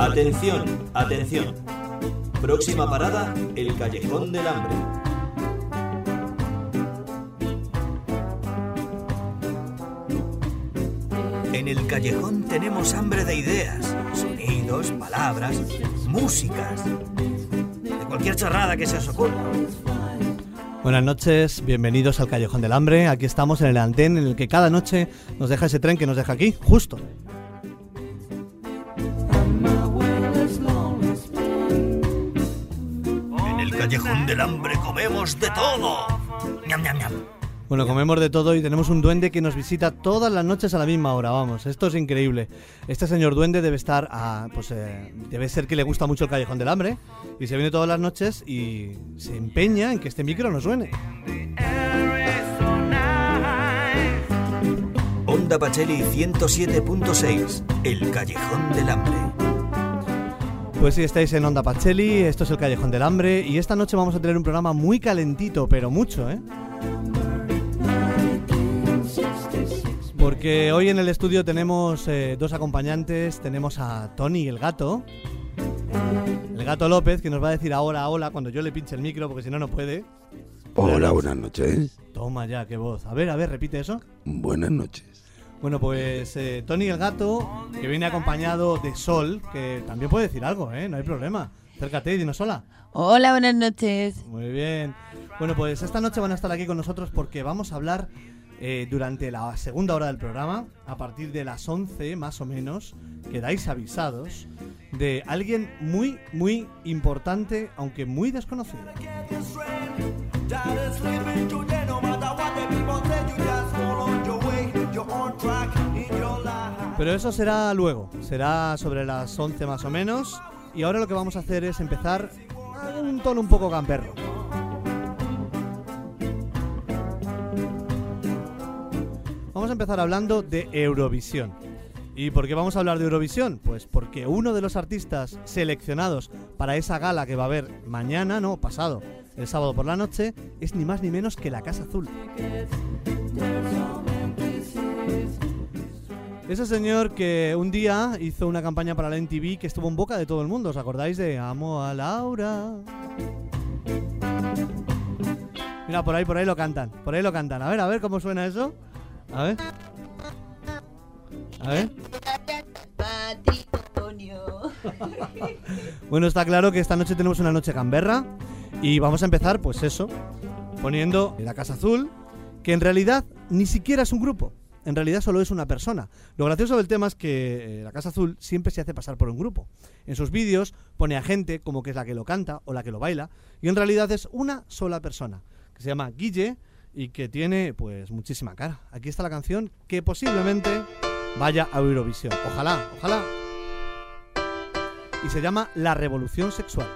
Atención, atención. Próxima parada, el Callejón del Hambre. En el callejón tenemos hambre de ideas, sonidos, palabras, músicas, de cualquier chorrada que se os ocurra. Buenas noches, bienvenidos al Callejón del Hambre. Aquí estamos en el andén en el que cada noche nos deja ese tren que nos deja aquí, justo. En el Callejón del Hambre comemos de todo. ¡Ñam, ñam, ñam! Bueno, comemos de todo y tenemos un duende que nos visita todas las noches a la misma hora, vamos, esto es increíble. Este señor duende debe estar, debe ser que le gusta mucho el Callejón del Hambre y se viene todas las noches y se empeña en que este micro no suene. Onda Pacheli 107.6, el Callejón del Hambre. Pues sí, estáis en Onda Pacheli, esto es el Callejón del Hambre y esta noche vamos a tener un programa muy calentito, pero mucho, Porque hoy en el estudio tenemos dos acompañantes, tenemos a Tony el gato López, que nos va a decir ahora hola cuando yo le pinche el micro, porque si no, no puede. Hola, buenas noches. Toma ya, qué voz. A ver, repite eso. Buenas noches. Bueno, pues Tony el gato, que viene acompañado de Sol, que también puede decir algo, no hay problema. Acércate y dinos hola. Hola, buenas noches. Muy bien. Bueno, pues esta noche van a estar aquí con nosotros porque vamos a hablar durante la segunda hora del programa, a partir de las 11 más o menos, quedáis avisados, de alguien muy, muy importante, aunque muy desconocido. Pero eso será luego, será sobre las 11 más o menos, y ahora lo que vamos a hacer es empezar a un tono un poco gamberro. Vamos a empezar hablando de Eurovisión. ¿Y por qué vamos a hablar de Eurovisión? Pues porque uno de los artistas seleccionados para esa gala que va a haber mañana, no, pasado, el sábado por la noche, es ni más ni menos que La Casa Azul. Ese señor que un día hizo una campaña para la MTV que estuvo en boca de todo el mundo. ¿Os acordáis de Amo a Laura? Mira, por ahí lo cantan, A ver cómo suena eso. A ver. Bueno, está claro que esta noche tenemos una noche gamberra y vamos a empezar, pues eso, poniendo La Casa Azul, que en realidad ni siquiera es un grupo, en realidad solo es una persona. Lo gracioso del tema es que La Casa Azul siempre se hace pasar por un grupo. En sus vídeos pone a gente como que es la que lo canta o la que lo baila y en realidad es una sola persona, que se llama Guille, y que tiene pues muchísima cara. Aquí está la canción que posiblemente vaya a Eurovisión. Ojalá. Y se llama La Revolución Sexual.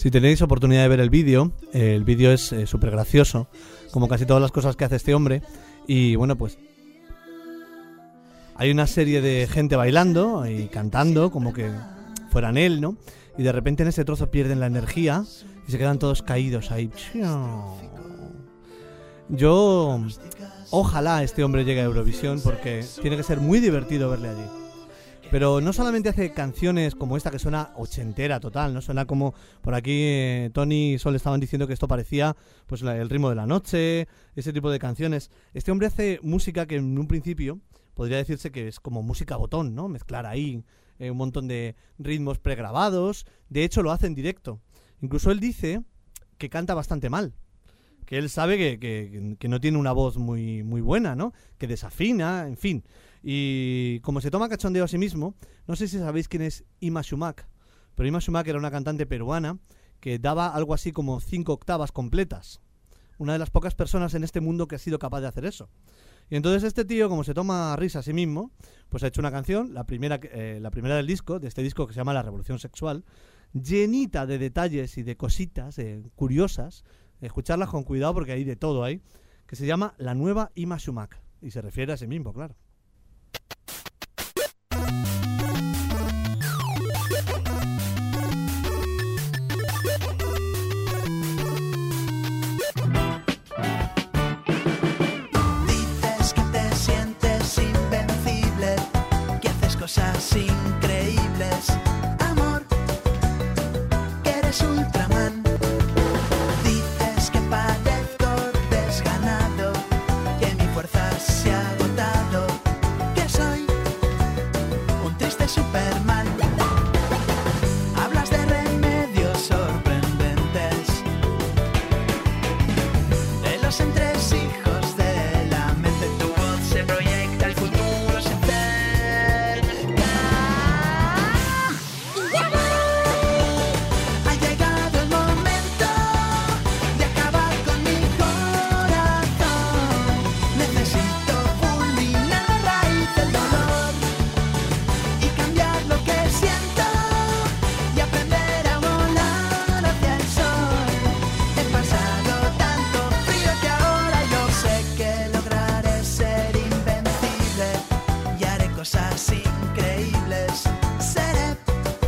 Si tenéis oportunidad de ver el vídeo es súper gracioso, como casi todas las cosas que hace este hombre. Y bueno, pues hay una serie de gente bailando y cantando como que fueran él, ¿no? Y de repente en ese trozo pierden la energía y se quedan todos caídos ahí. Yo, ojalá este hombre llegue a Eurovisión, porque tiene que ser muy divertido verle allí. Pero no solamente hace canciones como esta que suena ochentera total, ¿no? Suena como, por aquí Tony y Sol estaban diciendo que esto parecía pues el ritmo de la noche, ese tipo de canciones. Este hombre hace música que en un principio podría decirse que es como música botón, ¿no? Mezclar ahí un montón de ritmos pregrabados. De hecho lo hace en directo. Incluso él dice que canta bastante mal, que él sabe que no tiene una voz muy buena, ¿no? Que desafina, en fin. Y como se toma cachondeo a sí mismo, no sé si sabéis quién es Ima Shumak, pero Ima Shumak era una cantante peruana que daba algo así como 5 octavas completas. Una de las pocas personas en este mundo que ha sido capaz de hacer eso. Y entonces este tío, como se toma risa a sí mismo, pues ha hecho una canción, la primera del disco, de este disco que se llama La Revolución Sexual, llenita de detalles y de cositas curiosas. Escucharlas con cuidado porque hay de todo ahí, que se llama La Nueva Ima Shumak. Y se refiere a sí mismo, claro. Dices que te sientes invencible, que haces cosas increíbles, amor, que eres Ultraman. Dices que parezco desganado, que mi fuerza se ha agotado, que soy un triste Superman. Hablas de remedios sorprendentes, de los entresijos de la mente. Tu voz se proyecta, el futuro se acerca. Ha llegado el momento de acabar con mi corazón. Necesito fulminar la raíz del dolor y cambiar lo que siento y aprender a volar hacia el sol. He pasado tanto frío que ahora yo sé que lograré ser invencible y haré cosas increíbles. Seré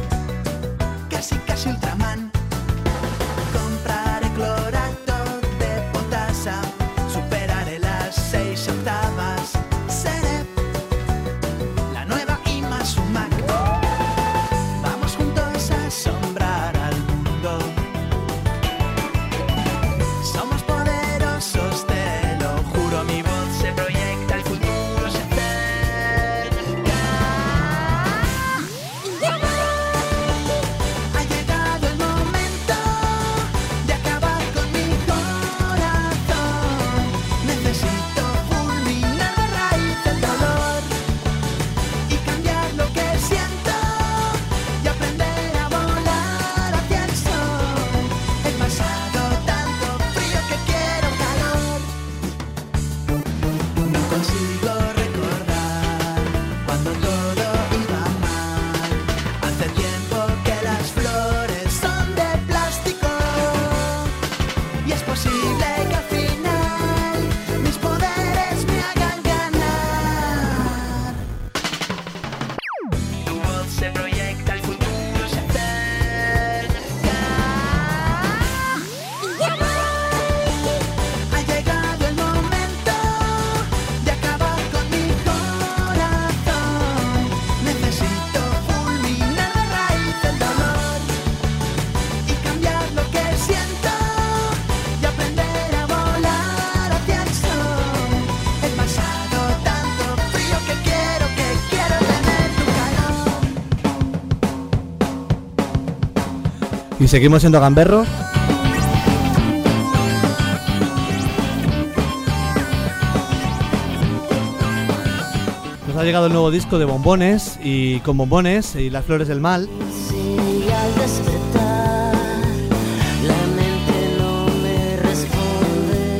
casi Ultraman. Compraré clorato de potasa, superaré las 6 octavas. Seré la nueva Ima Shumak. Vamos juntos a asombrar al mundo. Somos poderosos, te lo juro. Mi voz se proyecta, el futuro se acerca. Ha llegado el momento de acabar con mi corazón. Necesito fulminar la raíz del dolor y cambiar lo que siento y aprender a volar hacia el sol. He pasado tanto frío que quiero calor. No consigo recordar cuando todo iba mal. Hace tiempo que las flores son de plástico y es posible que al final mis poderes me hagan ganar. Tu voz se proyecta, el futuro se acerca. Ha llegado el momento de acabar con mi corazón. Necesito fulminar la raíz del dolor y cambiar lo que siento y aprender a volar hacia el sol. He pasado tanto frío que quiero tener tu calor. Y seguimos siendo gamberros. Nos ha llegado el nuevo disco de Bombones, y con Bombones y Las Flores del Mal Si al despertar la mente no me responde,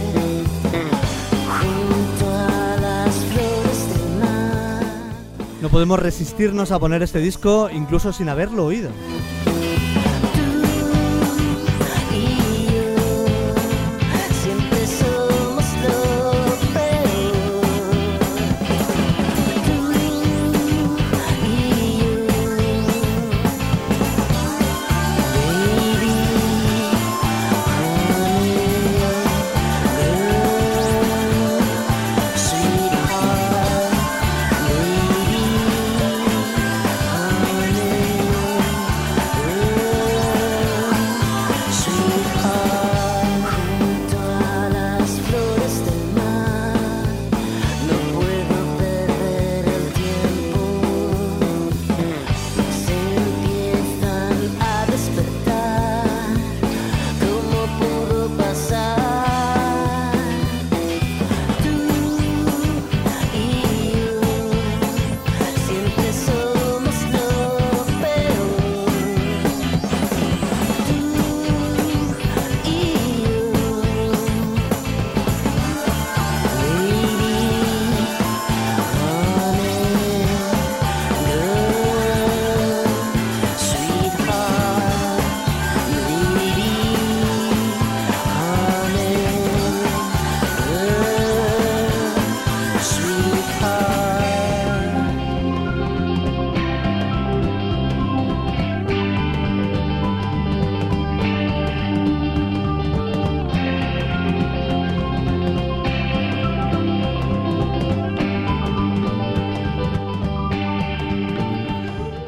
junto a las flores del mar, no podemos resistirnos a poner este disco incluso sin haberlo oído. tú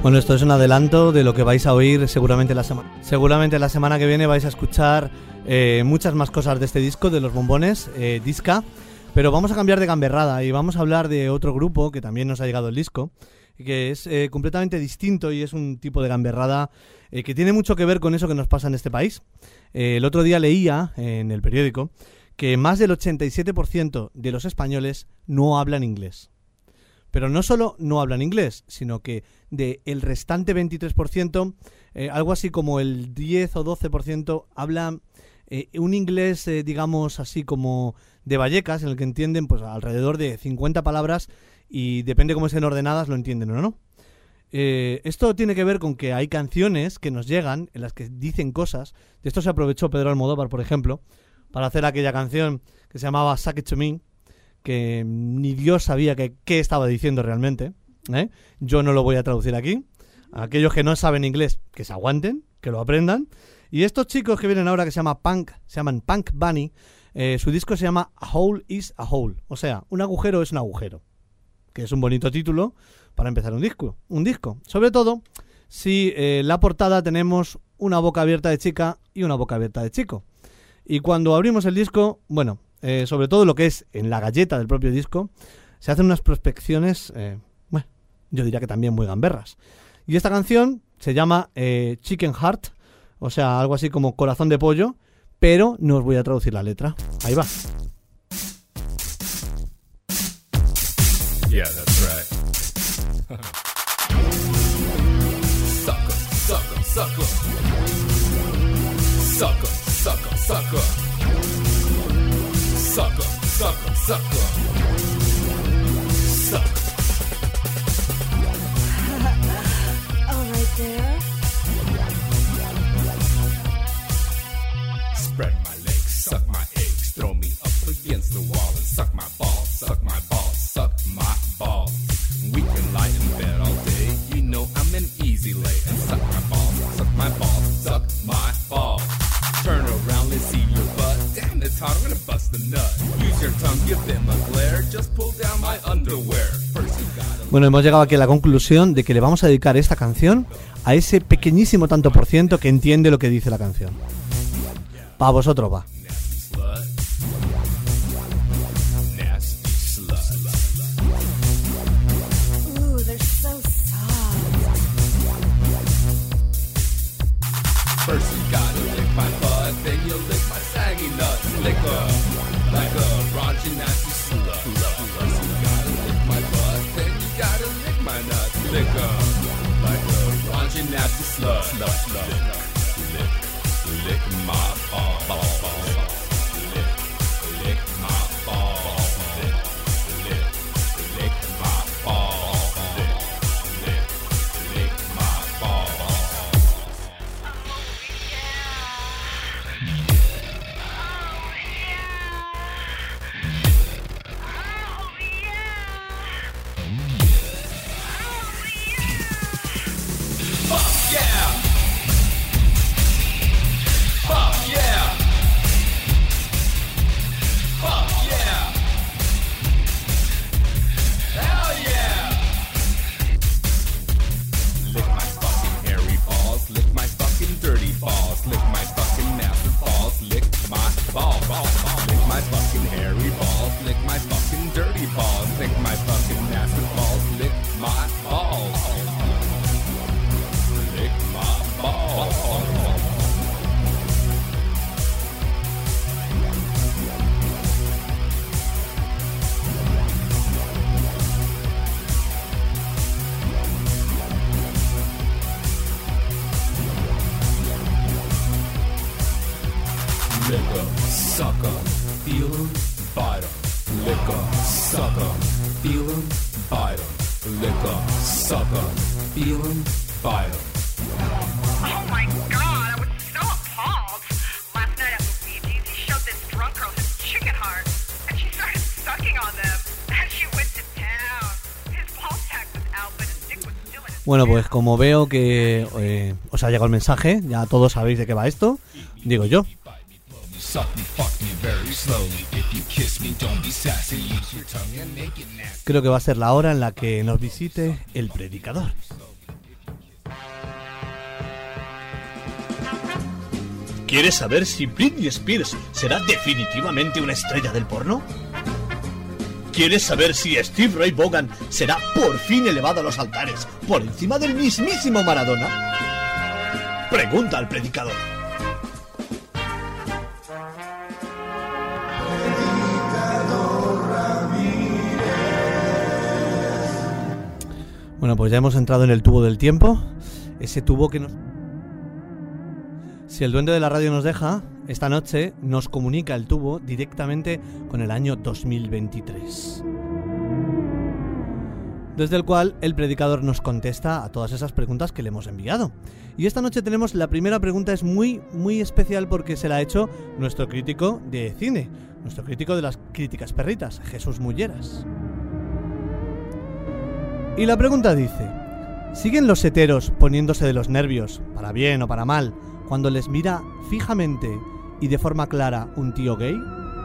Bueno, esto es un adelanto de lo que vais a oír seguramente la semana que viene. Vais a escuchar muchas más cosas de este disco, de Los Bombones, Disca. Pero vamos a cambiar de gamberrada y vamos a hablar de otro grupo que también nos ha llegado el disco, que es completamente distinto y es un tipo de gamberrada que tiene mucho que ver con eso que nos pasa en este país. El otro día leía en el periódico que más del 87% de los españoles no hablan inglés. Pero no solo no hablan inglés, sino que del restante 23%, algo así como el 10 o 12% hablan un inglés, digamos así como de Vallecas, en el que entienden pues alrededor de 50 palabras y depende cómo estén ordenadas lo entienden o no. Esto tiene que ver con que hay canciones que nos llegan en las que dicen cosas. De esto se aprovechó Pedro Almodóvar, por ejemplo, para hacer aquella canción que se llamaba Suck It To Me, que ni Dios sabía qué estaba diciendo realmente, ¿eh? Yo no lo voy a traducir aquí. Aquellos que no saben inglés, que se aguanten, que lo aprendan. Y estos chicos que vienen ahora, que se llaman Punk Bunny, su disco se llama A Hole is a Hole. O sea, un agujero es un agujero, que es un bonito título para empezar un disco. Sobre todo si en la portada tenemos una boca abierta de chica y una boca abierta de chico. Y cuando abrimos el disco, bueno, sobre todo lo que es en la galleta del propio disco, se hacen unas prospecciones, bueno, yo diría que también muy gamberras. Y esta canción se llama Chicken Heart, o sea, algo así como corazón de pollo, pero no os voy a traducir la letra. Ahí va. Yeah, that's right. Sucker, sucker, sucker. Sucker, sucker, sucker. Sucker, sucker, sucker. Sucker. All right there. Spread my legs, suck my eggs, throw me up against the wall and suck my balls, suck my balls, suck my balls. We can lie in bed all day, you know I'm an easy lay. And suck my balls, suck my balls, suck my balls. Turn around and see your butt. Damn, it's hot, I'm gonna bust a nut. Use your tongue, give them a glare. Just pull down my underwear. First you gotta... Bueno, hemos llegado aquí a la conclusión de que le vamos a dedicar esta canción a ese pequeñísimo tanto por ciento que entiende lo que dice la canción. Pa' vosotros va. Nasty slut. Nasty slut. Ooh, they're so soft. First you gotta lick my butt, then you lick my saggy nuts. Lick like a raunchy nasty slut. First you gotta lick my butt, then you gotta lick my nuts. Lick like a raunchy nasty slut. Lick my balls. Lick my balls. Lick my balls. Lick my balls. Fuck yeah! Fuck yeah! Fuck yeah! Hell yeah! Lick my fucking hairy balls, lick my fucking dirty balls, lick my fucking massive balls, lick my balls. Lick my fucking hairy balls, lick my fucking dirty balls, lick my fucking massive balls, lick my balls. Lick my balls. Liquor, sucker, feel 'em, bite 'em. Liquor, sucker, feel 'em, bite 'em. Liquor, sucker, feel 'em, bite 'em. Oh my god, I was so appalled. Last night at Luigi's, he showed this drunk girl his chicken heart, and she started sucking on them, and she went to town. His ball sack was out, but his dick was still in his Bueno, pues como veo que os ha llegado el mensaje, ya todos sabéis de qué va esto, digo yo. Suck me, fuck me very slowly. If you kiss me, don't be sassy. Use your tongue and make it nasty. Creo que va a ser la hora en la que nos visite el predicador. ¿Quieres saber si Britney Spears será definitivamente una estrella del porno? ¿Quieres saber si Steve Ray Vaughan será por fin elevado a los altares por encima del mismísimo Maradona? Pregunta al predicador. Bueno, pues ya hemos entrado en el tubo del tiempo. Ese tubo que nos... Si el duende de la radio nos deja, esta noche nos comunica el tubo directamente con el año 2023. Desde el cual el predicador nos contesta a todas esas preguntas que le hemos enviado. Y esta noche tenemos la primera pregunta, es muy especial porque se la ha hecho nuestro crítico de cine, nuestro crítico de las críticas perritas, Jesús Mulleras. Y la pregunta dice: ¿siguen los heteros poniéndose de los nervios, para bien o para mal, cuando les mira fijamente y de forma clara un tío gay?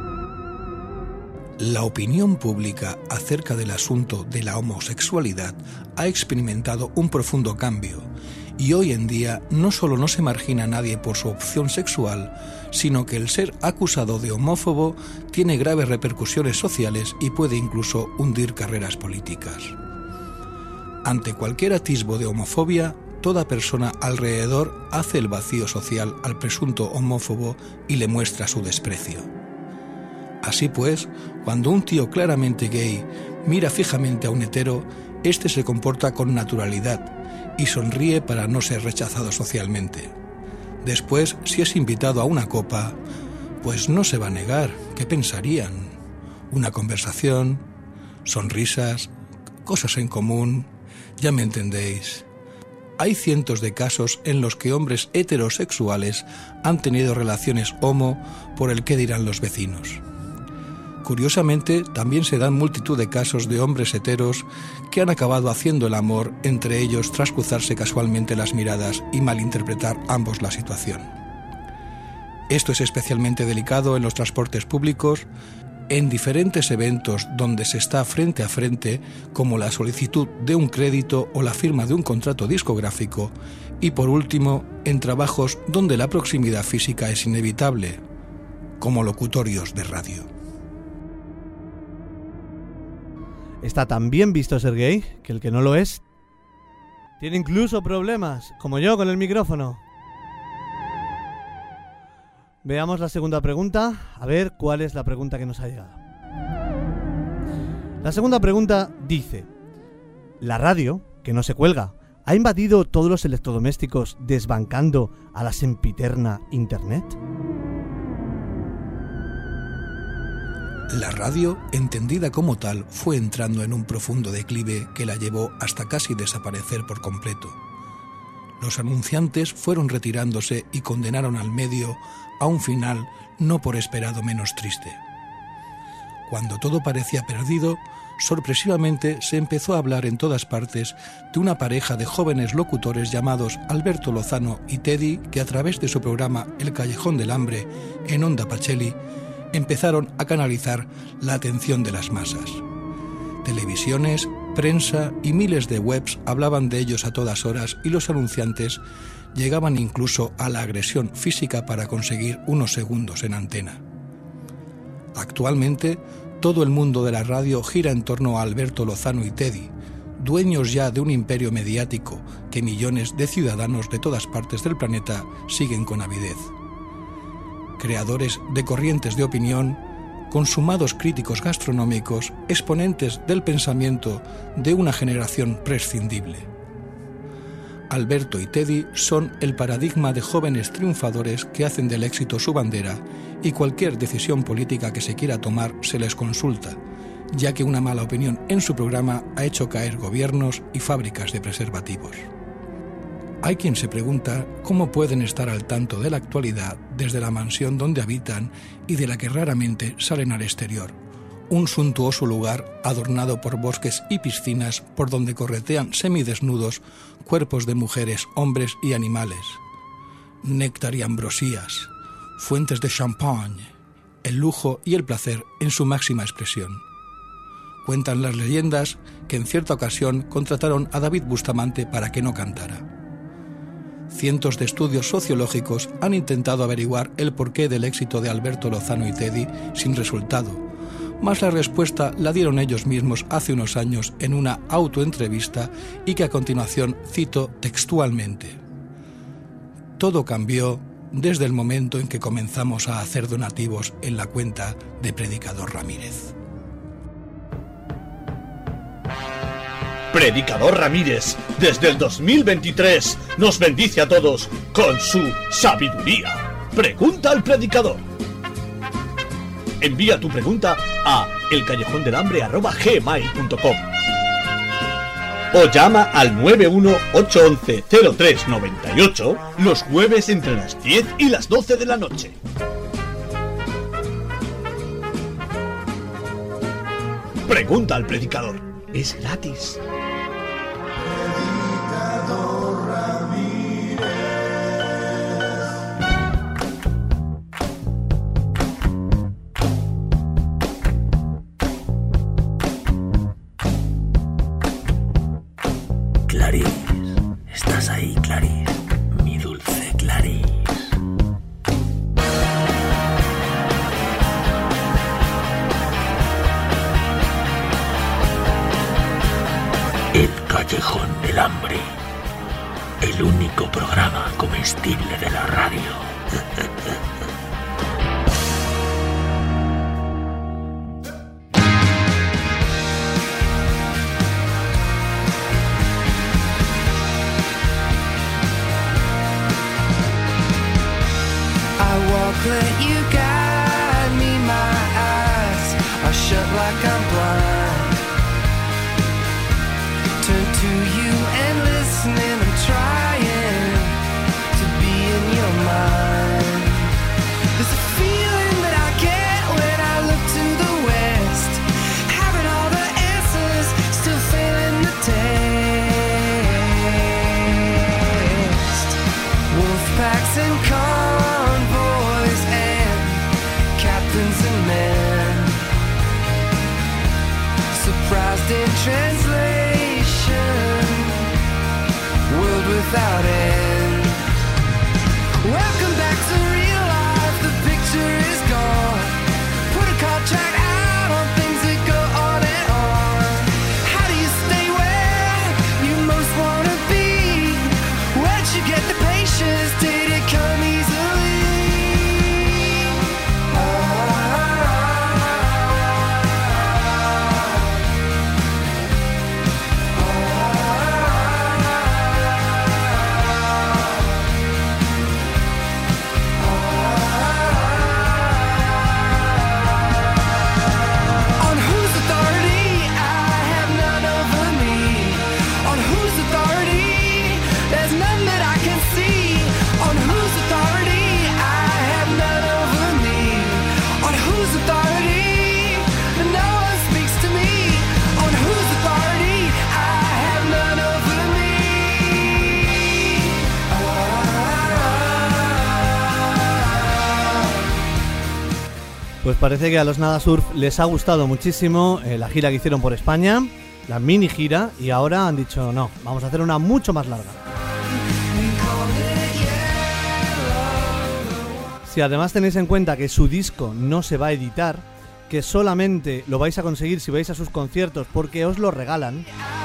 La opinión pública acerca del asunto de la homosexualidad ha experimentado un profundo cambio y hoy en día no solo no se margina a nadie por su opción sexual, sino que el ser acusado de homófobo tiene graves repercusiones sociales y puede incluso hundir carreras políticas. Ante cualquier atisbo de homofobia, toda persona alrededor hace el vacío social al presunto homófobo y le muestra su desprecio. Así pues, cuando un tío claramente gay mira fijamente a un hetero, este se comporta con naturalidad y sonríe para no ser rechazado socialmente. Después, si es invitado a una copa, pues no se va a negar. ¿Qué pensarían? Una conversación, sonrisas, cosas en común, ya me entendéis. Hay cientos de casos en los que hombres heterosexuales han tenido relaciones homo por el qué dirán los vecinos. Curiosamente, también se dan multitud de casos de hombres heteros que han acabado haciendo el amor entre ellos tras cruzarse casualmente las miradas y malinterpretar ambos la situación. Esto es especialmente delicado en los transportes públicos, en diferentes eventos donde se está frente a frente, como la solicitud de un crédito o la firma de un contrato discográfico, y por último, en trabajos donde la proximidad física es inevitable, como locutorios de radio. Está tan bien visto ser gay que el que no lo es tiene incluso problemas, como yo con el micrófono. Veamos la segunda pregunta, a ver cuál es la pregunta que nos ha llegado. La segunda pregunta dice: ¿la radio, que no se cuelga, ha invadido todos los electrodomésticos desbancando a la sempiterna Internet? La radio, entendida como tal, fue entrando en un profundo declive que la llevó hasta casi desaparecer por completo. Los anunciantes fueron retirándose y condenaron al medio a un final no por esperado menos triste. Cuando todo parecía perdido, sorpresivamente se empezó a hablar en todas partes de una pareja de jóvenes locutores llamados Alberto Lozano y Teddy, que a través de su programa El Callejón del Hambre en Onda Pacheli empezaron a canalizar la atención de las masas. Televisiones, prensa y miles de webs hablaban de ellos a todas horas y los anunciantes llegaban incluso a la agresión física para conseguir unos segundos en antena. Actualmente, todo el mundo de la radio gira en torno a Alberto Lozano y Teddy, dueños ya de un imperio mediático que millones de ciudadanos de todas partes del planeta siguen con avidez. Creadores de corrientes de opinión, consumados críticos gastronómicos, exponentes del pensamiento de una generación prescindible. Alberto y Teddy son el paradigma de jóvenes triunfadores que hacen del éxito su bandera y cualquier decisión política que se quiera tomar se les consulta, ya que una mala opinión en su programa ha hecho caer gobiernos y fábricas de preservativos. Hay quien se pregunta cómo pueden estar al tanto de la actualidad desde la mansión donde habitan y de la que raramente salen al exterior, un suntuoso lugar adornado por bosques y piscinas por donde corretean semidesnudos cuerpos de mujeres, hombres y animales, néctar y ambrosías, fuentes de champagne, el lujo y el placer en su máxima expresión. Cuentan las leyendas que en cierta ocasión contrataron a David Bustamante para que no cantara. Cientos de estudios sociológicos han intentado averiguar el porqué del éxito de Alberto Lozano y Teddy sin resultado, mas la respuesta la dieron ellos mismos hace unos años en una autoentrevista y que a continuación cito textualmente. Todo cambió desde el momento en que comenzamos a hacer donativos en la cuenta de Predicador Ramírez. Predicador Ramírez, desde el 2023, nos bendice a todos con su sabiduría. Pregunta al predicador. Envía tu pregunta a elcallejondelhambre@gmail.com o llama al 918110398 los jueves entre las 10 y las 12 de la noche. Pregunta al predicador. Es gratis. Clarice, estás ahí, Clarice, mi dulce Clarice. El Callejón del Hambre, el único programa comestible de la radio. Let you guide me, my eyes are shut like I'm blind. Turn to you and listening, I'm trying to be in your mind. There's a feeling that I get when I look to the west, having all the answers, still failing the test. Wolf packs and convoys and captains and men, surprised in translation, world without end. Welcome back to real life, the picture is gone. Put a contract out on things that go on and on. How do you stay where you most want to be? Where'd you get the patience? Did it come easily? On whose authority? I have none over me. On whose authority? There's none that I can see. On whose authority? I have none over me. On whose authority? No one speaks to me. On whose authority? I have none over me. Pues parece que a los Nada Surf les ha gustado muchísimo la gira que hicieron por España, la mini gira, y ahora han dicho no, vamos a hacer una mucho más larga. Si además tenéis en cuenta que su disco no se va a editar, que solamente lo vais a conseguir si vais a sus conciertos porque os lo regalan,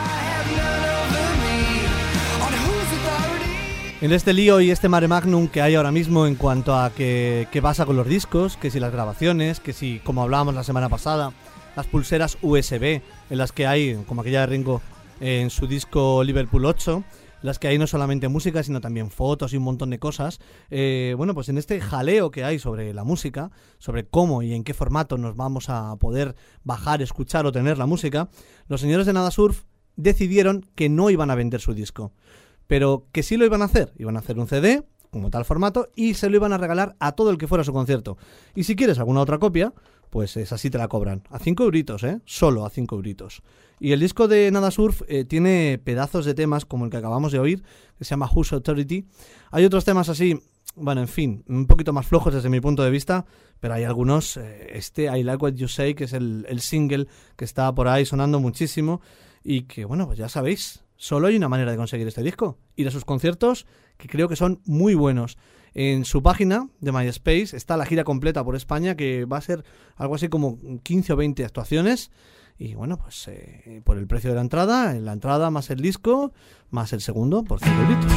en este lío y este mare magnum que hay ahora mismo en cuanto a qué pasa con los discos, que si las grabaciones, que si, como hablábamos la semana pasada, las pulseras USB, en las que hay, como aquella de Ringo en su disco Liverpool 8, las que hay no solamente música, sino también fotos y un montón de cosas. Bueno, pues en este jaleo que hay sobre la música, sobre cómo y en qué formato nos vamos a poder bajar, escuchar o tener la música, los señores de Nada Surf decidieron que no iban a vender su disco, pero que sí lo iban a hacer. Iban a hacer un CD, como tal formato, y se lo iban a regalar a todo el que fuera a su concierto. Y si quieres alguna otra copia, pues esa sí te la cobran. A 5 euritos, solo a 5 euritos. Y el disco de Nada Surf tiene pedazos de temas como el que acabamos de oír, que se llama Whose Authority. Hay otros temas así, bueno, en fin, un poquito más flojos desde mi punto de vista, pero hay algunos, I Like What You Say, que es el single que está por ahí sonando muchísimo, y que, bueno, pues ya sabéis, Solo hay una manera de conseguir este disco. Ir a sus conciertos, que creo que son muy buenos. En su página de MySpace está la gira completa por España, que va a ser algo así como 15 o 20 actuaciones. Y bueno, pues por el precio de la entrada más el disco, más el segundo, por 5 €.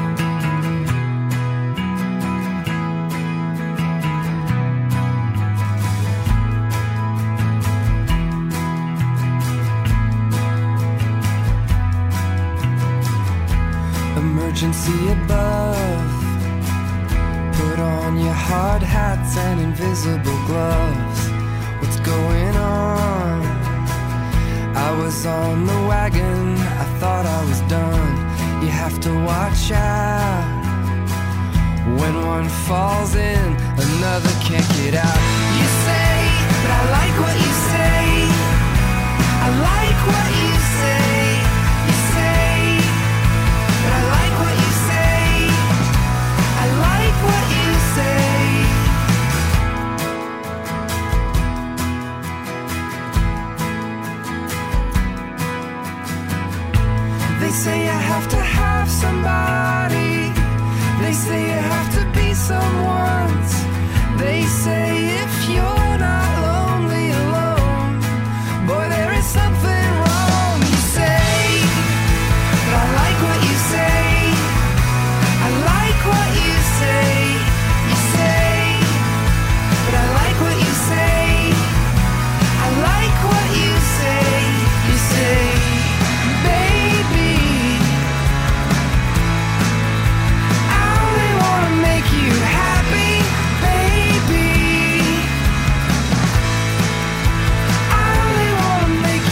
Emergency above. Put on your hard hats and invisible gloves. What's going on? I was on the wagon, I thought I was done. You have to watch out. When one falls in, another can't get out. You say, but I like what you say. I like what you say. You say, but I like what you say. I like what you say. They say you have to have somebody. They say you have to be someone's. They say if you're not lonely alone, boy, there is something wrong. You say, but I like what you say. I like what you say. You say, but I like what you say. I like what you say. You say, baby, I only wanna make you happy, baby. I only wanna make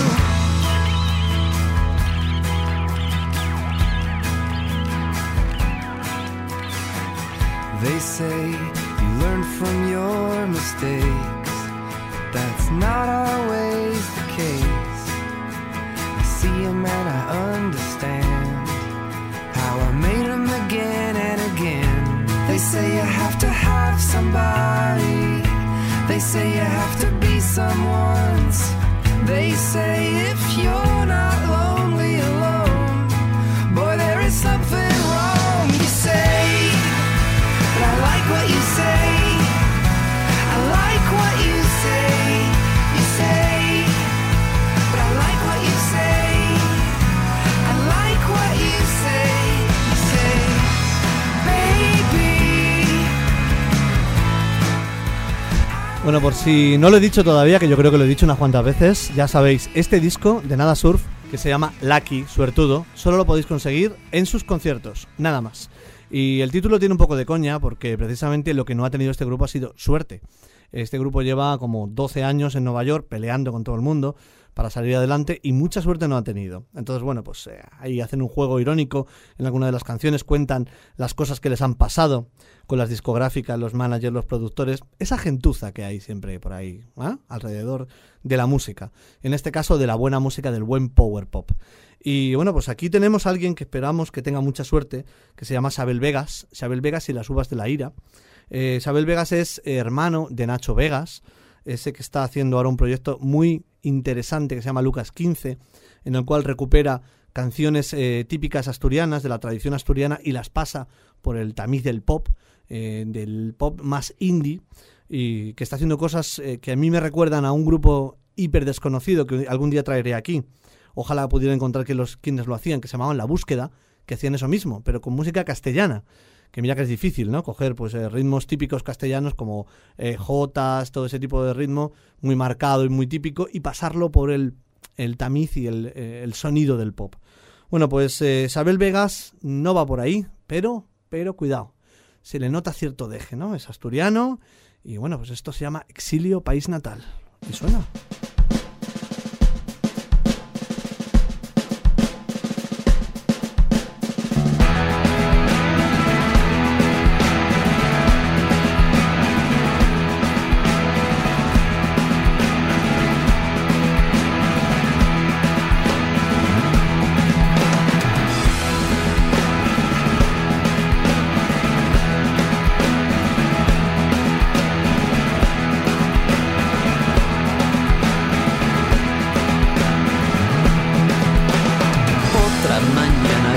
you. They say you learn from your mistakes. That's not always the case. I see him and I understand how I made him again and again. They say you have to have somebody. They say you have to be someone's. They say if you're not lonely alone, boy, there is something wrong. You say, but I like what you say. I like what you say. You say, but I like what you say. I like what you say. You say, baby. Bueno, por si no lo he dicho todavía, que yo creo que lo he dicho unas cuantas veces, ya sabéis, este disco de Nada Surf, que se llama Lucky, Suertudo, solo lo podéis conseguir en sus conciertos, nada más. Y el título tiene un poco de coña, porque precisamente lo que no ha tenido este grupo ha sido suerte. Este grupo lleva como 12 años en Nueva York peleando con todo el mundo para salir adelante y mucha suerte no ha tenido. Entonces, bueno, pues ahí hacen un juego irónico. En alguna de las canciones cuentan las cosas que les han pasado con las discográficas, los managers, los productores. Esa gentuza que hay siempre por ahí, alrededor de la música. En este caso, de la buena música, del buen power pop. Y bueno, pues aquí tenemos a alguien que esperamos que tenga mucha suerte, que se llama Xabel Vegas. Xabel Vegas y las uvas de la ira. Xabel Vegas es hermano de Nacho Vegas, ese que está haciendo ahora un proyecto muy interesante que se llama Lucas 15, en el cual recupera canciones típicas asturianas, de la tradición asturiana, y las pasa por el tamiz del pop más indie, y que está haciendo cosas que a mí me recuerdan a un grupo hiper desconocido que algún día traeré aquí. Ojalá pudiera encontrar quienes lo hacían, que se llamaban La Búsqueda, que hacían eso mismo, pero con música castellana. Que mira que es difícil, ¿no? Coger pues ritmos típicos castellanos como jotas, todo ese tipo de ritmo muy marcado y muy típico, y pasarlo por el tamiz y el sonido del pop. Bueno, pues Xabel Vegas no va por ahí, pero cuidado, se le nota cierto deje, ¿no? Es asturiano y bueno, pues esto se llama Exilio País Natal. ¿Y suena?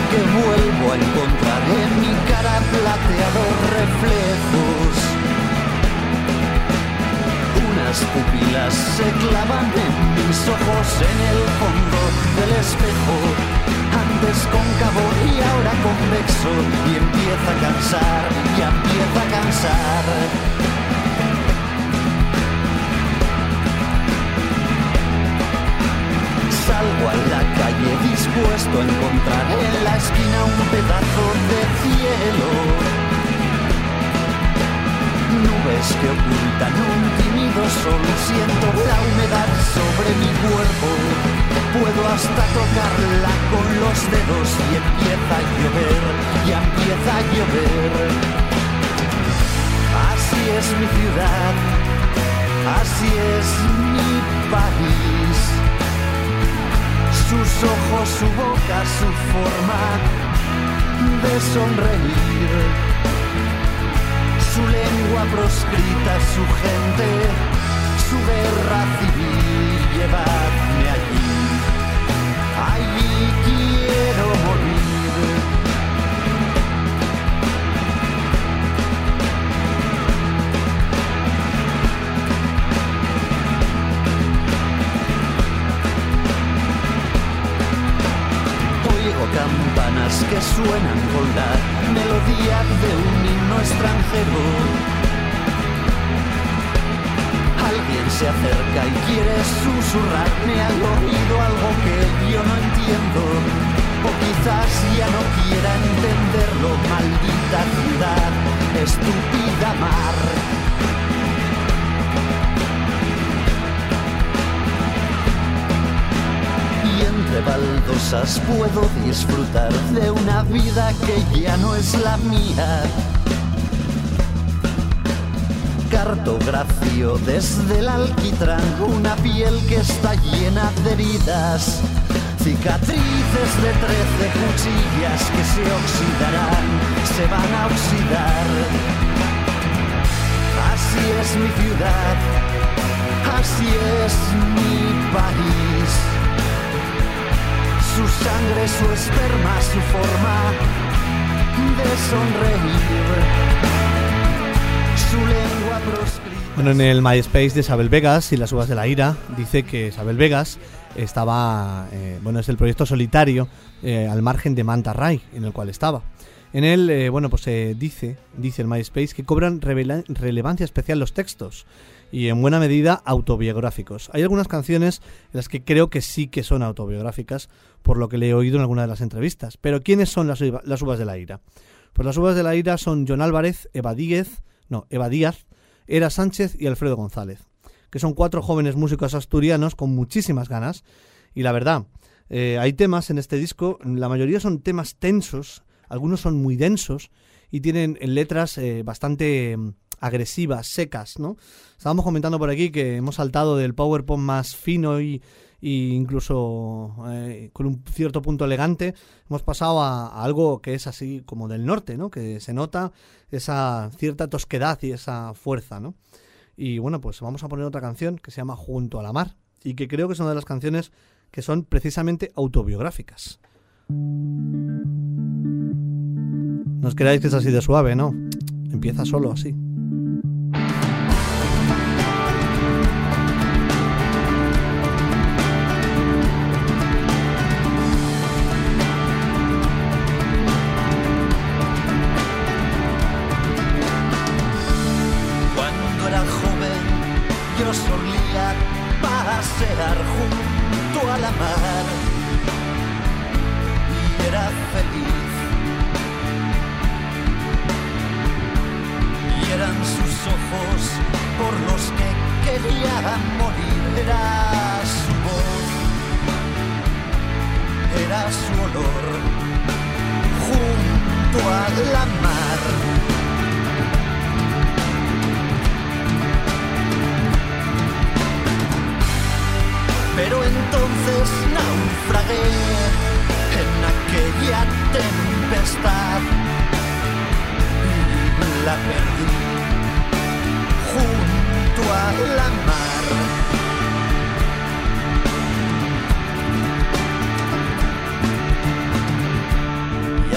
que vuelvo a encontrar en mi cara plateados reflejos. Unas pupilas se clavan en mis ojos en el fondo del espejo. Antes cóncavo y ahora convexo, y empieza a cansar, ya empieza a cansar. Salgo a la calle dispuesto a encontrar en la esquina un pedazo de cielo. Nubes que ocultan un tímido sol, siento la humedad sobre mi cuerpo. Puedo hasta tocarla con los dedos y empieza a llover, ya empieza a llover. Así es mi ciudad, así es mi país. Sus ojos, su boca, su forma de sonreír. Su lengua proscrita, su gente, su guerra civil. Llevadme allí, allí quiero morir. Oigo campanas que suenan con la melodía de un himno extranjero. Alguien se acerca y quiere susurrarme al oído algo que yo no entiendo. O quizás ya no quiera entenderlo. Maldita ciudad, estúpida mar. Y entre baldosas puedo disfrutar de una vida que ya no es la mía. Cartografío desde el alquitrán una piel que está llena de heridas. Cicatrices de 13 cuchillas que se oxidarán, se van a oxidar. Así es mi ciudad, así es mi país. Su sangre, su esperma, su forma de sonreír. Su lengua proscrita. Bueno, en el MySpace de Isabel Vegas y las uvas de la ira dice que Isabel Vegas estaba, es el proyecto solitario al margen de Manta Ray, en el cual estaba. En él, dice el MySpace que cobran relevancia especial los textos y en buena medida autobiográficos. Hay algunas canciones en las que creo que sí que son autobiográficas, por lo que le he oído en alguna de las entrevistas. Pero ¿quiénes son las uvas de la ira? Pues las uvas de la ira son John Álvarez, Eva Díaz, Era Sánchez y Alfredo González, que son 4 jóvenes músicos asturianos con muchísimas ganas. Y la verdad, hay temas en este disco, la mayoría son temas tensos, algunos son muy densos y tienen letras bastante agresivas, secas, ¿no? Estábamos comentando por aquí que hemos saltado del power pop más fino y incluso con un cierto punto elegante, hemos pasado a algo que es así como del norte, ¿no? Que se nota esa cierta tosquedad y esa fuerza, ¿no? Y bueno, pues vamos a poner otra canción que se llama Junto a la Mar y que creo que es una de las canciones que son precisamente autobiográficas. No os creáis que es así de suave, ¿no? Empieza solo así. Yo solía pasear junto a la mar y era feliz. Y eran sus ojos por los que quería morir. Era su voz, era su olor junto a la mar. Pero entonces naufragué en aquella tempestad y la perdí junto a la mar.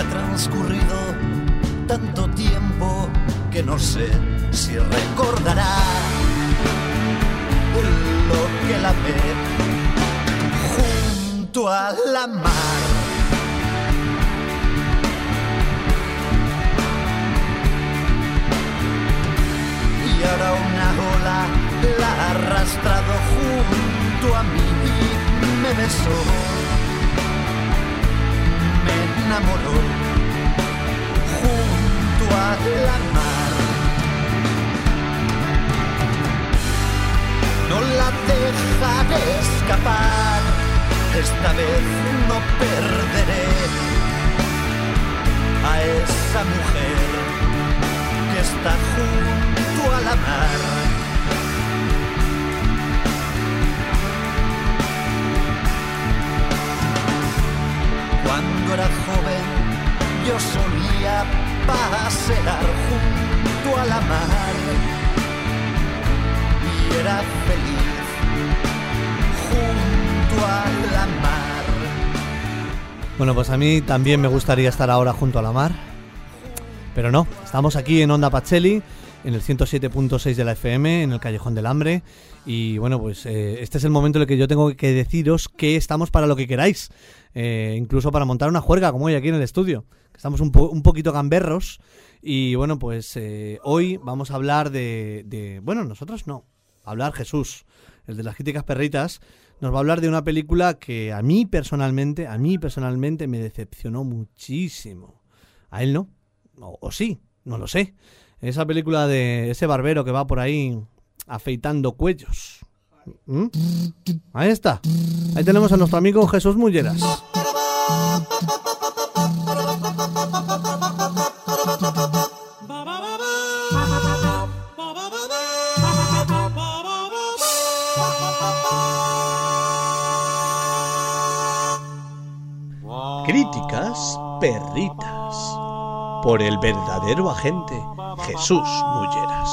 transcurrido tanto tiempo que no sé si recordará lo que la ve junto a la mar. Y ahora una ola la ha arrastrado junto a mí y me besó, me enamoró junto a la mar. No la dejaré escapar, esta vez no perderé a esa mujer que está junto a la mar. Cuando era joven yo solía pasear junto a la mar y era feliz junto a la mar. Bueno, pues a mí también me gustaría estar ahora junto a la mar, pero no, estamos aquí en Onda Pacheli, en el 107.6 de la FM, en el Callejón del Hambre. Y bueno, pues este es el momento en el que yo tengo que deciros que estamos para lo que queráis, incluso para montar una juerga como hoy aquí en el estudio. Estamos un poquito gamberros. Y bueno, pues hoy vamos a hablar de... Bueno, nosotros no, hablar Jesús, el de las críticas perritas, nos va a hablar de una película que a mí personalmente me decepcionó muchísimo. ¿A él no? O sí, no lo sé. Esa película de ese barbero que va por ahí afeitando cuellos. Ahí está. Ahí tenemos a nuestro amigo Jesús Mulleras. Críticas perritas. Por el verdadero agente Jesús Mulleras.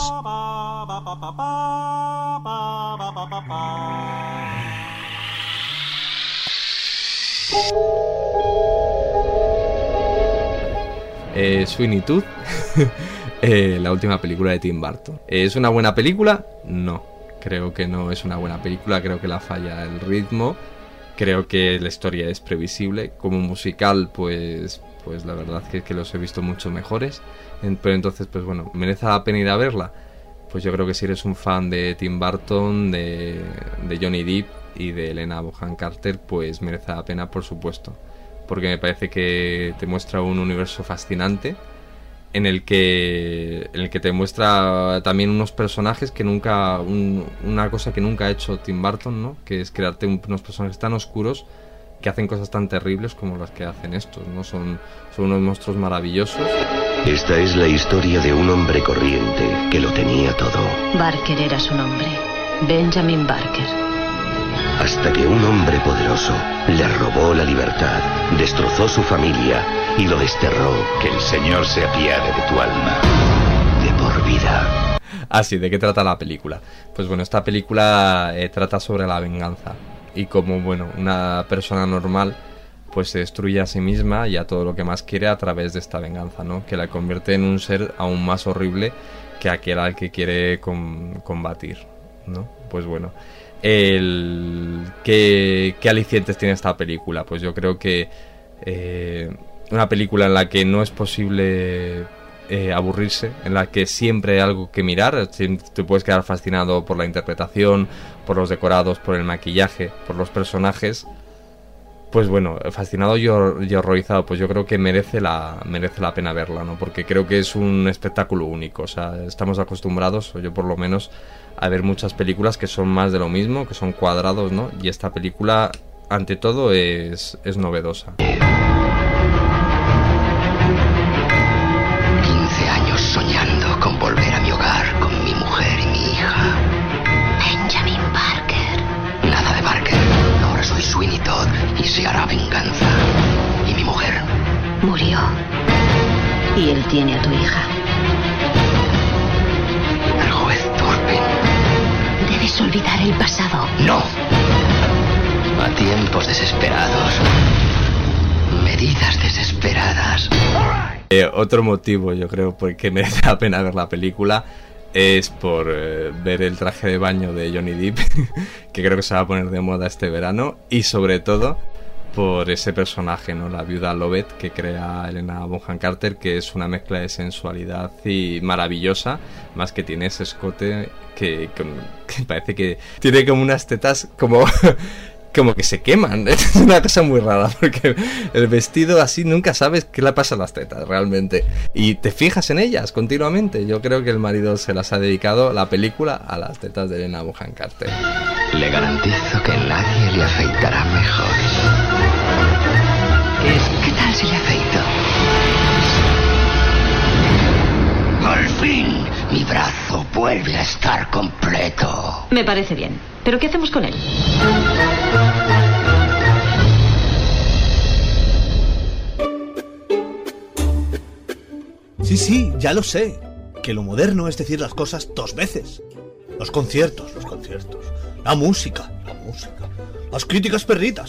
Sweeney Todd, la última película de Tim Burton. ¿Es una buena película? No, creo que no es una buena película, creo que la falla el ritmo, creo que la historia es previsible. Como musical, pues la verdad es que los he visto mucho mejores, pero entonces, pues bueno, ¿merece la pena ir a verla? Pues yo creo que si eres un fan de Tim Burton, de Johnny Depp y de Helena Bonham Carter, pues merece la pena, por supuesto, porque me parece que te muestra un universo fascinante en el que te muestra también unos personajes que nunca, una cosa que nunca ha hecho Tim Burton, ¿no? Que es crearte unos personajes tan oscuros que hacen cosas tan terribles como las que hacen estos, ¿no? Son unos monstruos maravillosos. Esta es la historia de un hombre corriente que lo tenía todo. Barker era su nombre, Benjamin Barker. Hasta que un hombre poderoso le robó la libertad, destrozó su familia y lo desterró. Que el Señor se apiade de tu alma, de por vida. Así, ¿de qué trata la película? Pues bueno, esta película trata sobre la venganza. Y como, bueno, una persona normal pues se destruye a sí misma y a todo lo que más quiere a través de esta venganza, ¿no? Que la convierte en un ser aún más horrible que aquel al que quiere combatir, ¿no? Pues bueno, ¿qué alicientes tiene esta película? Pues yo creo que una película en la que no es posible aburrirse, en la que siempre hay algo que mirar, te puedes quedar fascinado por la interpretación, por los decorados, por el maquillaje, por los personajes. Pues bueno, fascinado y horrorizado, pues yo creo que merece la pena verla, ¿no? Porque creo que es un espectáculo único. O sea, estamos acostumbrados, o yo por lo menos, a ver muchas películas que son más de lo mismo, que son cuadrados, ¿no? Y esta película, ante todo, es novedosa. 15 años soñando con volver a mi hogar con mi mujer y mi hija. Benjamin Barker. Nada de Barker. Ahora soy Sweeney Todd y se hará venganza. ¿Y mi mujer? Murió. Y él tiene a tu hija. El juez Turpin. Debes olvidar el pasado. No. A tiempos desesperados. Medidas desesperadas. Otro motivo, yo creo, por que merece la pena ver la película es por ver el traje de baño de Johnny Depp, que creo que se va a poner de moda este verano, y sobre todo por ese personaje, ¿no? La viuda Lovett que crea Helena Bonham Carter, que es una mezcla de sensualidad y maravillosa, más que tiene ese escote que parece que tiene como unas tetas como que se queman. Es una cosa muy rara, porque el vestido así nunca sabes qué le pasa a las tetas realmente, y te fijas en ellas continuamente. Yo creo que el marido se las ha dedicado, la película, a las tetas de Helena Bonham Carter. Le garantizo que nadie le afeitará mejor. ¿Qué tal si le afeito? Al fin, mi brazo vuelve a estar completo. Me parece bien. ¿Pero qué hacemos con él? Sí, ya lo sé. Que lo moderno es decir las cosas dos veces. Los conciertos. La música. Las críticas perritas.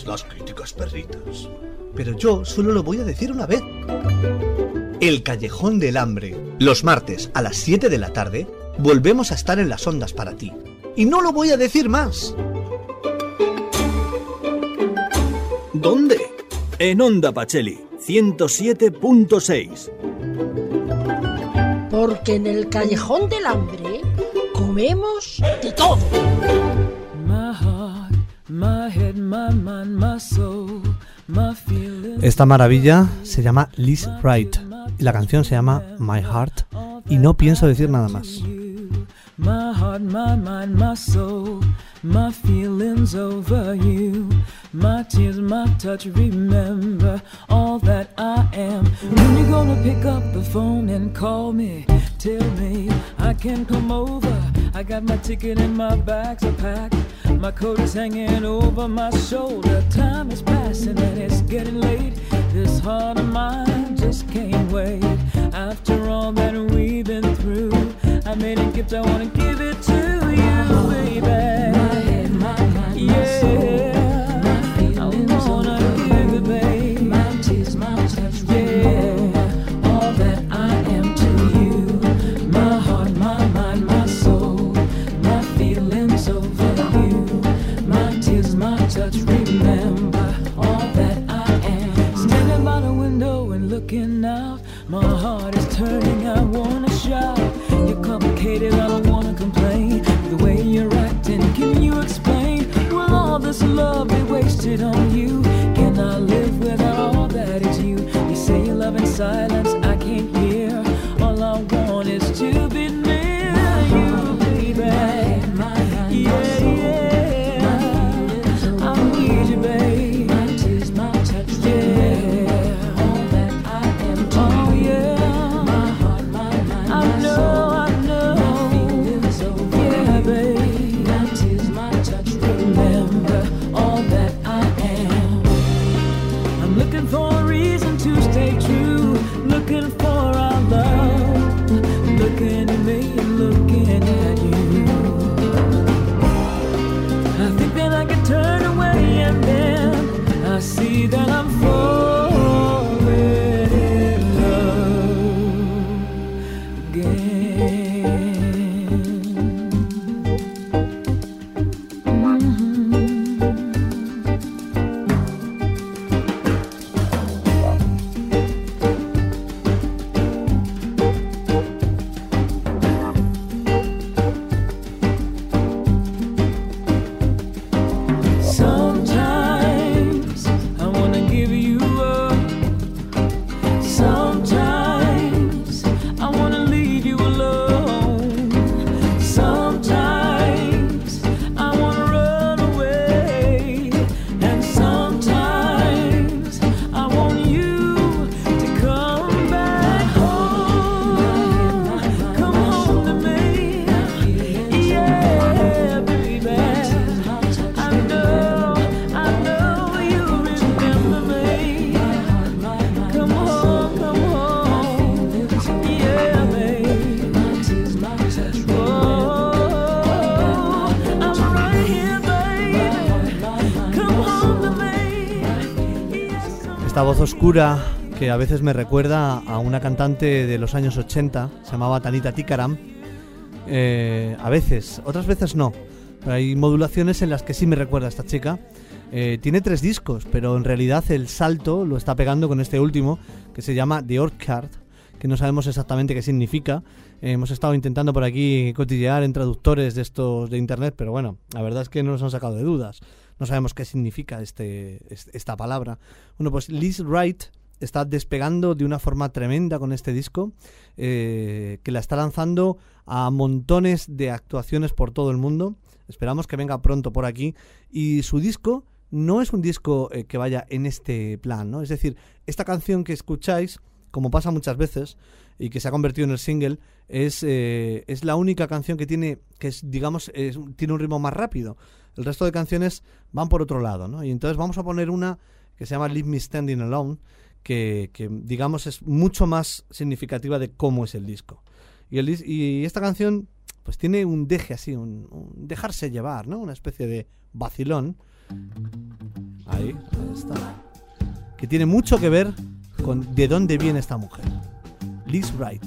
Pero yo solo lo voy a decir una vez. El Callejón del Hambre. Los martes a las 7 de la tarde volvemos a estar en las ondas para ti. Y no lo voy a decir más. ¿Dónde? En Onda Pacheli, 107.6. Porque en el Callejón del Hambre comemos de todo. Esta maravilla se llama Liz Wright y la canción se llama My Heart, y no pienso decir nada más. My heart, my mind, my soul, my feelings over you, my tears, my touch, remember all that I am. When you gonna pick up the phone and call me, tell me I can come over. I got my ticket and my bags are packed, my coat is hanging over my shoulder. Time is passing and it's getting late, this heart of mine just can't wait. After all that we've been through, I made a gift, I wanna give it to you, baby. My head, my mind, yeah. My soul, my feelings, I wanna give it, babe. My tears, my touch, yeah. All that I am to you. My heart, my mind, my soul, my feelings over you. My tears, my touch, remember all that I am. Standing by the window and looking out, my heart is turning, I wanna shout. You're complicated, I don't wanna complain. The way you're acting, can you explain? Will all this love be wasted on you? Can I live without all that is you? You say you love in silence, I can't hear. All I want is to be near you, baby. Yeah, yeah. I need you, babe. My tears, my touch, yeah. All that I am to you. Yeah. My heart, my mind, I know. Looking for our love, looking at me and looking at you. I think that I can turn away and then I see that I'm falling in love again. Esta voz oscura que a veces me recuerda a una cantante de los años 80, se llamaba Tanita Tikaram. A veces, otras veces no. Pero hay modulaciones en las que sí me recuerda a esta chica. Tiene 3 discos, pero en realidad el salto lo está pegando con este último, que se llama The Orchard, que no sabemos exactamente qué significa. Hemos estado intentando por aquí cotillear en traductores de estos de internet, pero bueno, la verdad es que no nos han sacado de dudas. No sabemos qué significa esta palabra. Bueno, pues Liz Wright está despegando de una forma tremenda con este disco, que la está lanzando a montones de actuaciones por todo el mundo. Esperamos que venga pronto por aquí. Y su disco no es un disco que vaya en este plan, ¿no? Es decir, esta canción que escucháis, como pasa muchas veces, y que se ha convertido en el single, es la única canción que tiene, tiene un ritmo más rápido. El resto de canciones van por otro lado, ¿no? Y entonces vamos a poner una que se llama Leave Me Standing Alone, que digamos es mucho más significativa de cómo es el disco. Y esta canción pues tiene un deje así, un dejarse llevar, ¿no? Una especie de vacilón. Ahí está. Que tiene mucho que ver con de dónde viene esta mujer. Liz Wright.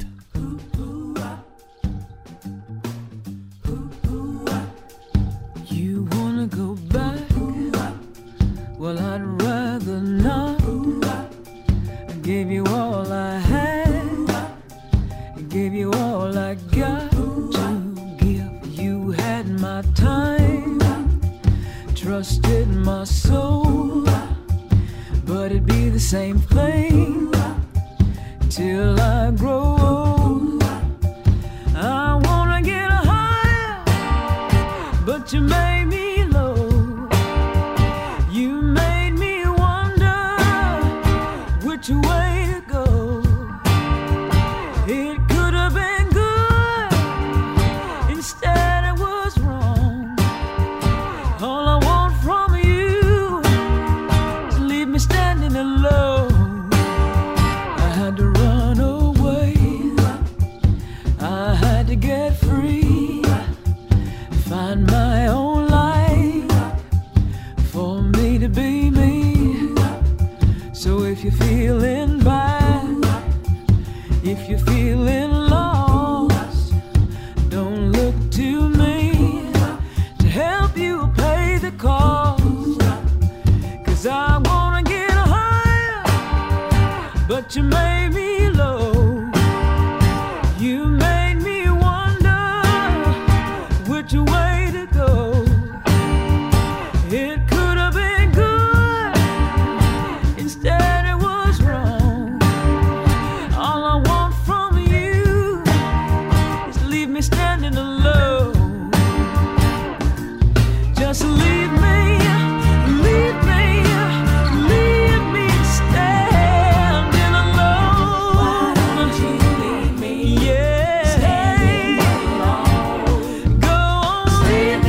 You wanna go back? Well, I'd rather not. I gave you all I had. I gave you all I got to give. You had my time, trusted my soul, but it'd be the same thing till I grow old. I wanna get higher, but you made me low. You made me wonder which way to go. It could have been good, instead it was wrong. All I want from you is leave me standing alone. I had to run away, I had to get free, find my own life, for me to be me. So if you're feeling bad, if you're feeling lost, don't look to me to help you pay the cost. 'Cause I wanna get higher, but you made me low. You made me wonder which way to go. It could have been good, instead it was wrong. All I want from you is leave me standing alone. Just leave me, leave me, leave me standing alone. Why don't you leave me? Yeah, standing alone. Go on, leave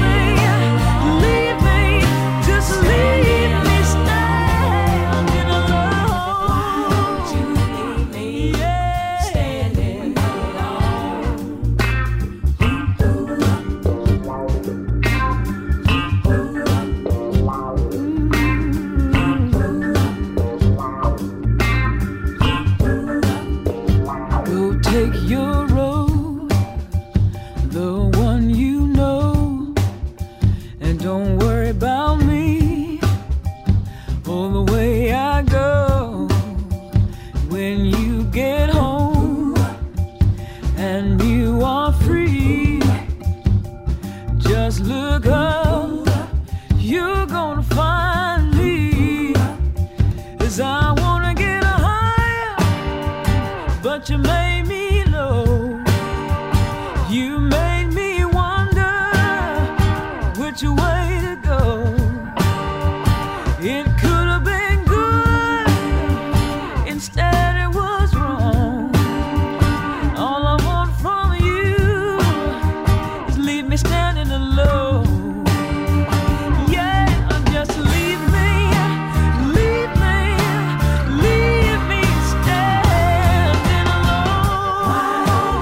me, just leave me standing alone. Why don't you leave me? Yeah, standing Go take your road, the one you know, and don't worry about me or the way I go. When you get home and you are free, just look up, you're gonna find me. 'Cause I wanna get higher, but you made me low. You made me wonder which way to go. It could have been good, instead it was wrong. All I want from you is leave me standing alone. Yeah, just leave me, leave me, leave me standing alone.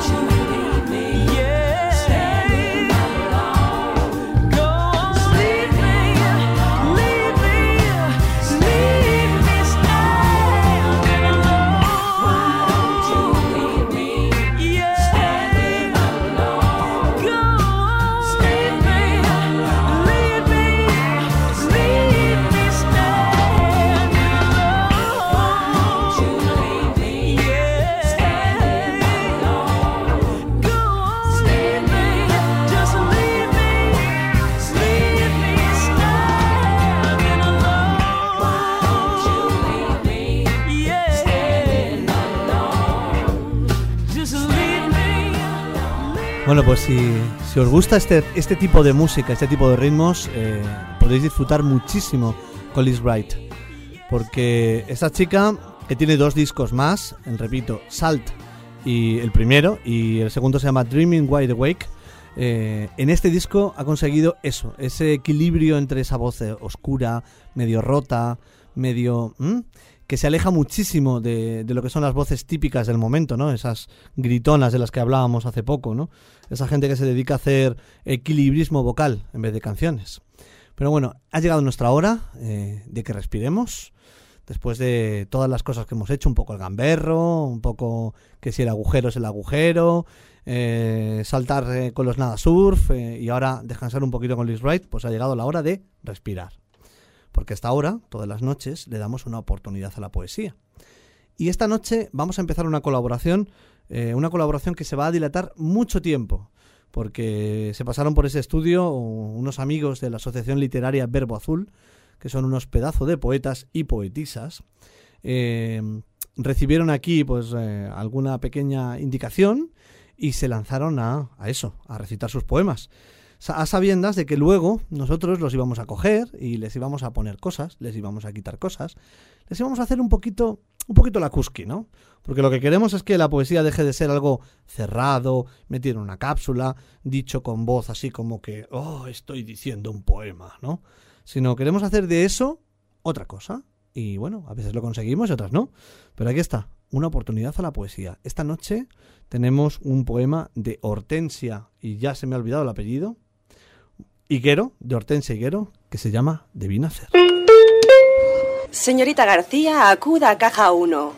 Bueno, pues si os gusta este tipo de música, este tipo de ritmos, podéis disfrutar muchísimo con Liz Wright. Porque esta chica, que tiene 2 discos más, repito, Salt y el primero, y el segundo se llama Dreaming Wide Awake, en este disco ha conseguido eso, ese equilibrio entre esa voz oscura, medio rota, medio... que se aleja muchísimo de lo que son las voces típicas del momento, ¿no? Esas gritonas de las que hablábamos hace poco, ¿no? Esa gente que se dedica a hacer equilibrismo vocal en vez de canciones. Pero bueno, ha llegado nuestra hora de que respiremos. Después de todas las cosas que hemos hecho, un poco el gamberro, un poco que si el agujero es el agujero, saltar con los nada surf y ahora descansar un poquito con Liz Wright, pues ha llegado la hora de respirar. Porque hasta ahora, todas las noches, le damos una oportunidad a la poesía. Y esta noche vamos a empezar una colaboración que se va a dilatar mucho tiempo, porque se pasaron por ese estudio unos amigos de la Asociación Literaria Verbo Azul, que son unos pedazos de poetas y poetisas. Recibieron aquí pues alguna pequeña indicación y se lanzaron a recitar sus poemas. A sabiendas de que luego nosotros los íbamos a coger y les íbamos a poner cosas, les íbamos a quitar cosas, les íbamos a hacer un poquito la cusqui, ¿no? Porque lo que queremos es que la poesía deje de ser algo cerrado, metido en una cápsula, dicho con voz así como que, estoy diciendo un poema, ¿no? Sino queremos hacer de eso otra cosa. Y bueno, a veces lo conseguimos y otras no. Pero aquí está, una oportunidad a la poesía. Esta noche tenemos un poema de Hortensia, y ya se me ha olvidado el apellido, Higuero, de Hortensia Higuero, que se llama Debí nacer. Señorita García, acuda a caja 1.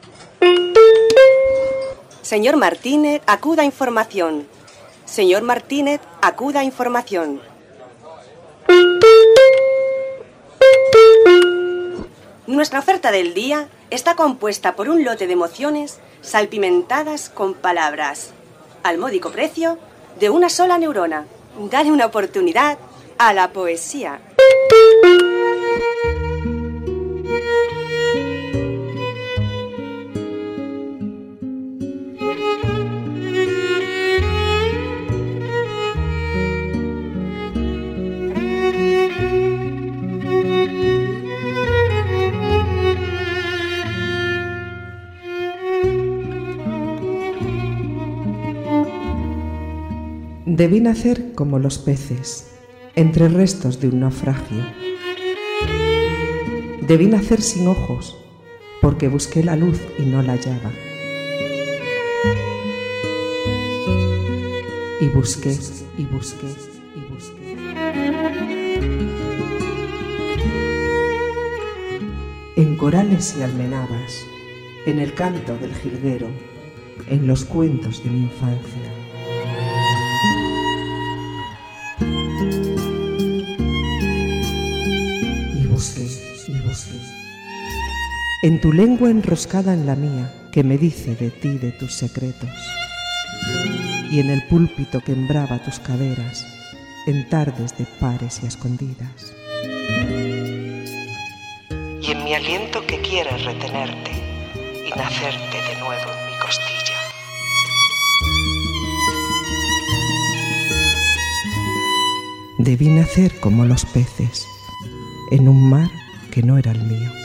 Señor Martínez, acuda a información. Señor Martínez, acuda a información. Nuestra oferta del día está compuesta por un lote de emociones salpimentadas con palabras, al módico precio de una sola neurona. Dale una oportunidad a la poesía. Debí nacer como los peces, entre restos de un naufragio. Debí nacer sin ojos, porque busqué la luz y no la hallaba. Y busqué, y busqué, y busqué. En corales y almenabas, en el canto del jilguero, en los cuentos de mi infancia. En tu lengua enroscada en la mía, que me dice de ti, de tus secretos, y en el púlpito que embrava tus caderas, en tardes de pares y a escondidas. Y en mi aliento que quiere retenerte y nacerte de nuevo en mi costilla. Debí nacer como los peces, en un mar que no era el mío.